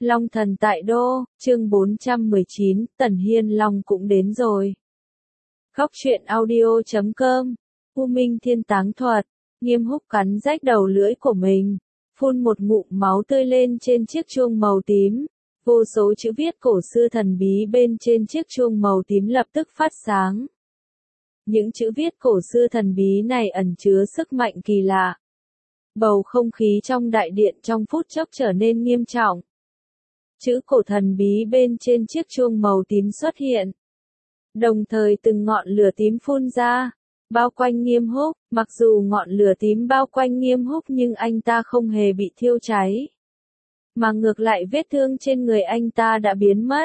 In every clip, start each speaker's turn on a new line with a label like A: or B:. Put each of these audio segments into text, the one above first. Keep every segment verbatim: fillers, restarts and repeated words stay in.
A: Long thần tại đô, chương bốn trăm mười chín, Tần Hiên Long cũng đến rồi. Góc truyện audio chấm com, U Minh Thiên Táng Thuật, Nghiêm Húc cắn rách đầu lưỡi của mình, phun một ngụm máu tươi lên trên chiếc chuông màu tím. Vô số chữ viết cổ xưa thần bí bên trên chiếc chuông màu tím lập tức phát sáng. Những chữ viết cổ xưa thần bí này ẩn chứa sức mạnh kỳ lạ. Bầu không khí trong đại điện trong phút chốc trở nên nghiêm trọng. Chữ cổ thần bí bên trên chiếc chuông màu tím xuất hiện. Đồng thời từng ngọn lửa tím phun ra, bao quanh Nghiêm Húc. Mặc dù ngọn lửa tím bao quanh Nghiêm Húc nhưng anh ta không hề bị thiêu cháy. Mà ngược lại vết thương trên người anh ta đã biến mất.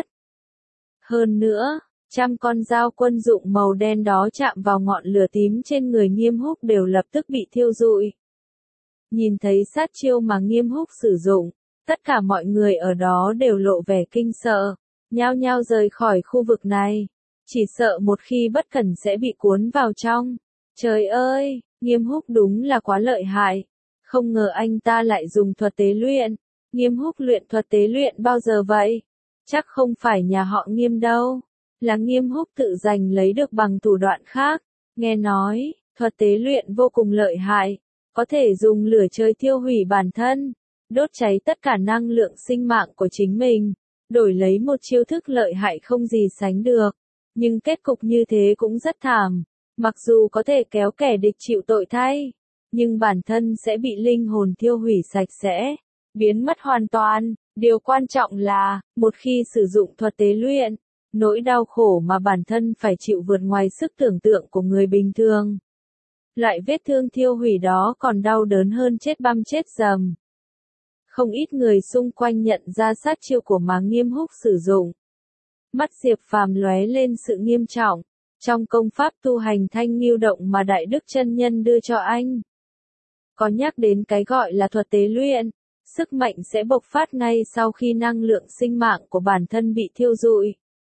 A: Hơn nữa, trăm con dao quân dụng màu đen đó chạm vào ngọn lửa tím trên người Nghiêm Húc đều lập tức bị thiêu rụi. Nhìn thấy sát chiêu mà Nghiêm Húc sử dụng, tất cả mọi người ở đó đều lộ vẻ kinh sợ, nhao nhao rời khỏi khu vực này, chỉ sợ một khi bất cẩn sẽ bị cuốn vào trong. Trời ơi, Nghiêm Húc đúng là quá lợi hại, không ngờ anh ta lại dùng thuật tế luyện. Nghiêm Húc luyện thuật tế luyện bao giờ vậy? Chắc không phải nhà họ Nghiêm đâu, là Nghiêm Húc tự giành lấy được bằng thủ đoạn khác. Nghe nói, thuật tế luyện vô cùng lợi hại, có thể dùng lửa chơi thiêu hủy bản thân, đốt cháy tất cả năng lượng sinh mạng của chính mình, đổi lấy một chiêu thức lợi hại không gì sánh được. Nhưng kết cục như thế cũng rất thảm, mặc dù có thể kéo kẻ địch chịu tội thay, nhưng bản thân sẽ bị linh hồn thiêu hủy sạch sẽ, biến mất hoàn toàn. Điều quan trọng là, một khi sử dụng thuật tế luyện, nỗi đau khổ mà bản thân phải chịu vượt ngoài sức tưởng tượng của người bình thường. Loại vết thương thiêu hủy đó còn đau đớn hơn chết băm chết dầm. Không ít người xung quanh nhận ra sát chiêu của mà Nghiêm Húc sử dụng. Mắt Diệp Phàm lóe lên sự nghiêm trọng, trong công pháp tu hành Thanh Ngưu Động mà Đại Đức Chân Nhân đưa cho anh. Có nhắc đến cái gọi là thuật tế luyện, sức mạnh sẽ bộc phát ngay sau khi năng lượng sinh mạng của bản thân bị thiêu rụi.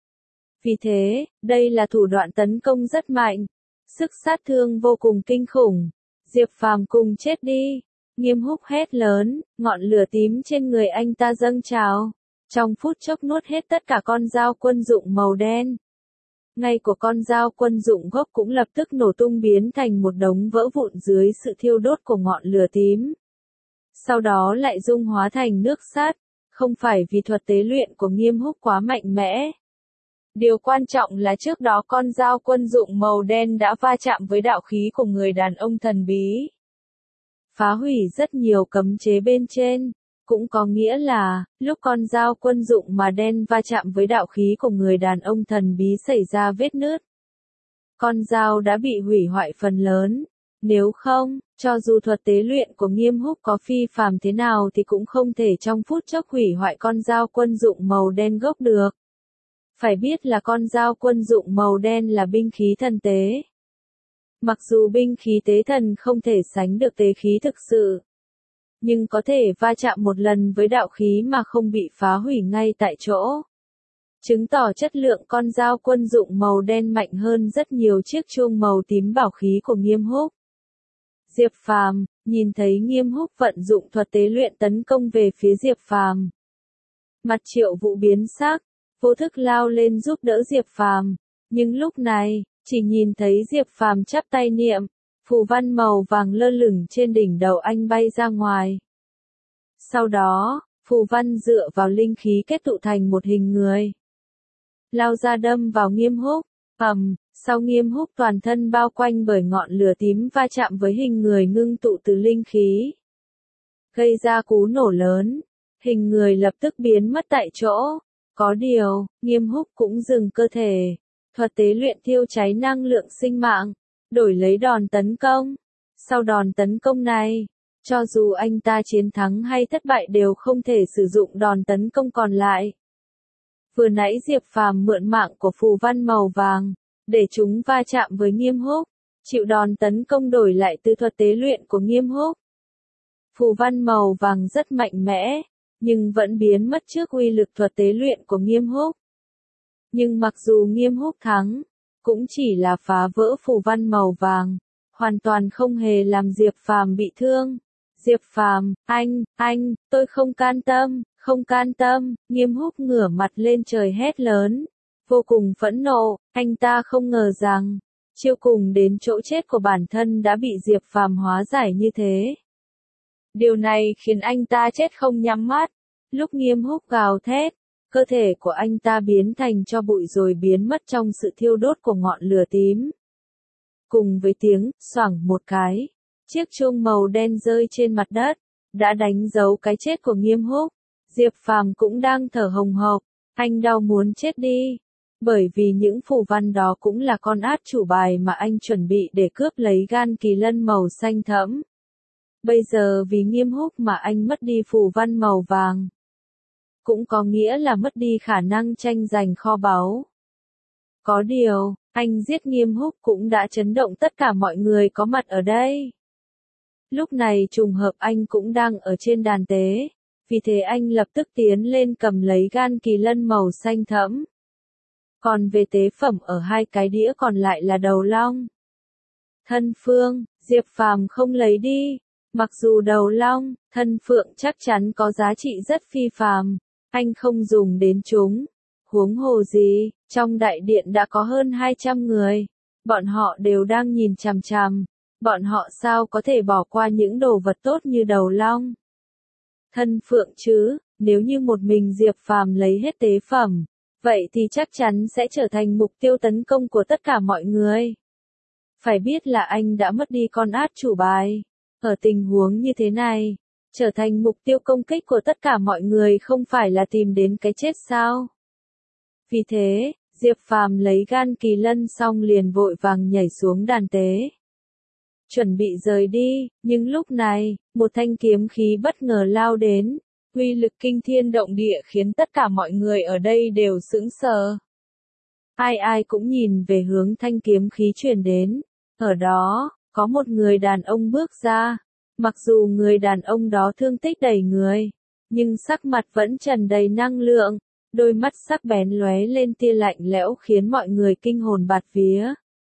A: Vì thế, đây là thủ đoạn tấn công rất mạnh, sức sát thương vô cùng kinh khủng. Diệp Phàm cùng chết đi. Nghiêm Húc hét lớn, ngọn lửa tím trên người anh ta dâng trào, trong phút chốc nuốt hết tất cả con dao quân dụng màu đen. Ngay của con dao quân dụng gốc cũng lập tức nổ tung biến thành một đống vỡ vụn dưới sự thiêu đốt của ngọn lửa tím. Sau đó lại dung hóa thành nước sắt, không phải vì thuật tế luyện của Nghiêm Húc quá mạnh mẽ. Điều quan trọng là trước đó con dao quân dụng màu đen đã va chạm với đạo khí của người đàn ông thần bí, phá hủy rất nhiều cấm chế bên trên, cũng có nghĩa là, lúc con dao quân dụng mà đen va chạm với đạo khí của người đàn ông thần bí xảy ra vết nứt. Con dao đã bị hủy hoại phần lớn, nếu không, cho dù thuật tế luyện của Nghiêm Húc có phi phàm thế nào thì cũng không thể trong phút chốc hủy hoại con dao quân dụng màu đen gốc được. Phải biết là con dao quân dụng màu đen là binh khí thần tế. Mặc dù binh khí tế thần không thể sánh được tế khí thực sự, nhưng có thể va chạm một lần với đạo khí mà không bị phá hủy ngay tại chỗ. Chứng tỏ chất lượng con dao quân dụng màu đen mạnh hơn rất nhiều chiếc chuông màu tím bảo khí của Nghiêm Húc. Diệp Phàm, nhìn thấy Nghiêm Húc vận dụng thuật tế luyện tấn công về phía Diệp Phàm. Mặt Triệu Vũ biến sắc, vô thức lao lên giúp đỡ Diệp Phàm, nhưng lúc này, chỉ nhìn thấy Diệp Phàm chắp tay niệm, phù văn màu vàng lơ lửng trên đỉnh đầu anh bay ra ngoài. Sau đó, phù văn dựa vào linh khí kết tụ thành một hình người, lao ra đâm vào Nghiêm Húc. Ầm, sau Nghiêm Húc toàn thân bao quanh bởi ngọn lửa tím va chạm với hình người ngưng tụ từ linh khí, gây ra cú nổ lớn, hình người lập tức biến mất tại chỗ. Có điều, Nghiêm Húc cũng dừng cơ thể, thuật tế luyện thiêu cháy năng lượng sinh mạng, đổi lấy đòn tấn công. Sau đòn tấn công này, cho dù anh ta chiến thắng hay thất bại đều không thể sử dụng đòn tấn công còn lại. Vừa nãy Diệp Phàm mượn mạng của phù văn màu vàng, để chúng va chạm với Nghiêm Húc, chịu đòn tấn công đổi lại từ thuật tế luyện của Nghiêm Húc. Phù văn màu vàng rất mạnh mẽ, nhưng vẫn biến mất trước uy lực thuật tế luyện của Nghiêm Húc. Nhưng mặc dù Nghiêm Húc thắng, cũng chỉ là phá vỡ phù văn màu vàng, hoàn toàn không hề làm Diệp Phàm bị thương. Diệp Phàm, anh, anh, tôi không can tâm, Không can tâm, Nghiêm Húc ngửa mặt lên trời hét lớn. Vô cùng phẫn nộ, anh ta không ngờ rằng, chiêu cùng đến chỗ chết của bản thân đã bị Diệp Phàm hóa giải như thế. Điều này khiến anh ta chết không nhắm mắt. Lúc Nghiêm Húc gào thét, cơ thể của anh ta biến thành tro bụi rồi biến mất trong sự thiêu đốt của ngọn lửa tím. Cùng với tiếng xoảng một cái, chiếc chuông màu đen rơi trên mặt đất, đã đánh dấu cái chết của Nghiêm Húc. Diệp Phàm cũng đang thở hồng hộc, anh đau muốn chết đi. Bởi vì những phù văn đó cũng là con át chủ bài mà anh chuẩn bị để cướp lấy gan kỳ lân màu xanh thẫm. Bây giờ vì Nghiêm Húc mà anh mất đi phù văn màu vàng. Cũng có nghĩa là mất đi khả năng tranh giành kho báu. Có điều, anh giết Nghiêm Húc cũng đã chấn động tất cả mọi người có mặt ở đây. Lúc này trùng hợp anh cũng đang ở trên đàn tế, vì thế anh lập tức tiến lên cầm lấy gan kỳ lân màu xanh thẫm. Còn về tế phẩm ở hai cái đĩa còn lại là đầu long. Thân phượng, Diệp Phàm không lấy đi, mặc dù đầu long, thân phượng chắc chắn có giá trị rất phi phàm, anh không dùng đến chúng. Huống hồ gì, trong đại điện đã có hơn hai trăm người, bọn họ đều đang nhìn chằm chằm, bọn họ sao có thể bỏ qua những đồ vật tốt như đầu long. Thân phượng chứ, nếu như một mình Diệp Phàm lấy hết tế phẩm, vậy thì chắc chắn sẽ trở thành mục tiêu tấn công của tất cả mọi người. Phải biết là anh đã mất đi con át chủ bài. Ở tình huống như thế này, trở thành mục tiêu công kích của tất cả mọi người không phải là tìm đến cái chết sao? Vì thế, Diệp Phàm lấy gan kỳ lân xong liền vội vàng nhảy xuống đàn tế. Chuẩn bị rời đi, nhưng lúc này, một thanh kiếm khí bất ngờ lao đến. Uy lực kinh thiên động địa khiến tất cả mọi người ở đây đều sững sờ. Ai ai cũng nhìn về hướng thanh kiếm khí truyền đến. Ở đó, có một người đàn ông bước ra. Mặc dù người đàn ông đó thương tích đầy người, nhưng sắc mặt vẫn tràn đầy năng lượng, đôi mắt sắc bén lóe lên tia lạnh lẽo khiến mọi người kinh hồn bạt vía.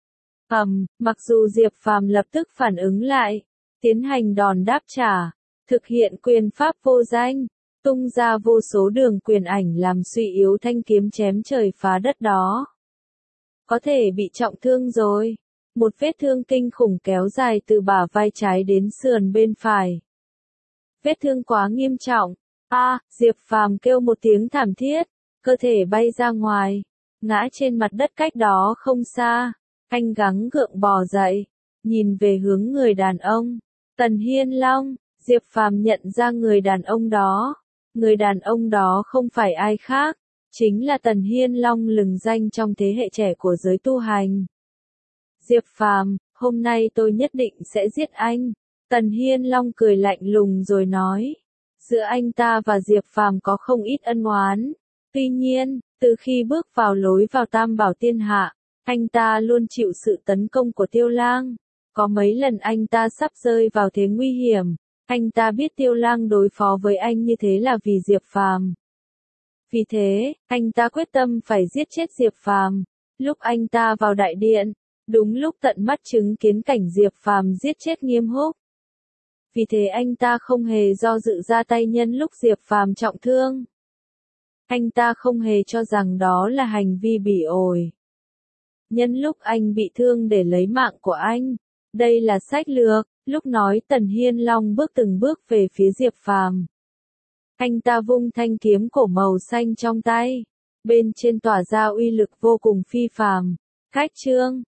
A: Ầm, mặc dù Diệp Phàm lập tức phản ứng lại, tiến hành đòn đáp trả, thực hiện quyền pháp vô danh, tung ra vô số đường quyền ảnh làm suy yếu thanh kiếm chém trời phá đất đó. Có thể bị trọng thương rồi. Một vết thương kinh khủng kéo dài từ bả vai trái đến sườn bên phải. Vết thương quá nghiêm trọng. A, à, Diệp Phàm kêu một tiếng thảm thiết, cơ thể bay ra ngoài, ngã trên mặt đất cách đó không xa. Anh gắng gượng bò dậy, nhìn về hướng người đàn ông. Tần Hiên Long, Diệp Phàm nhận ra người đàn ông đó. Người đàn ông đó không phải ai khác, chính là Tần Hiên Long lừng danh trong thế hệ trẻ của giới tu hành. Diệp Phàm, hôm nay tôi nhất định sẽ giết anh. Tần Hiên Long cười lạnh lùng rồi nói. Giữa anh ta và Diệp Phàm có không ít ân oán. Tuy nhiên, từ khi bước vào lối vào Tam Bảo Thiên Hạ, anh ta luôn chịu sự tấn công của Tiêu Lang. Có mấy lần anh ta sắp rơi vào thế nguy hiểm. Anh ta biết Tiêu Lang đối phó với anh như thế là vì Diệp Phàm. Vì thế, anh ta quyết tâm phải giết chết Diệp Phàm. Lúc anh ta vào đại điện, đúng lúc tận mắt chứng kiến cảnh Diệp Phàm giết chết Nghiêm Húc. Vì thế anh ta không hề do dự ra tay nhân lúc Diệp Phàm trọng thương. Anh ta không hề cho rằng đó là hành vi bỉ ổi. Nhân lúc anh bị thương để lấy mạng của anh. Đây là sách lược. Lúc nói Tần Hiên Long bước từng bước về phía Diệp Phàm. Anh ta vung thanh kiếm cổ màu xanh trong tay. Bên trên tỏa ra uy lực vô cùng phi phàm. Cách chương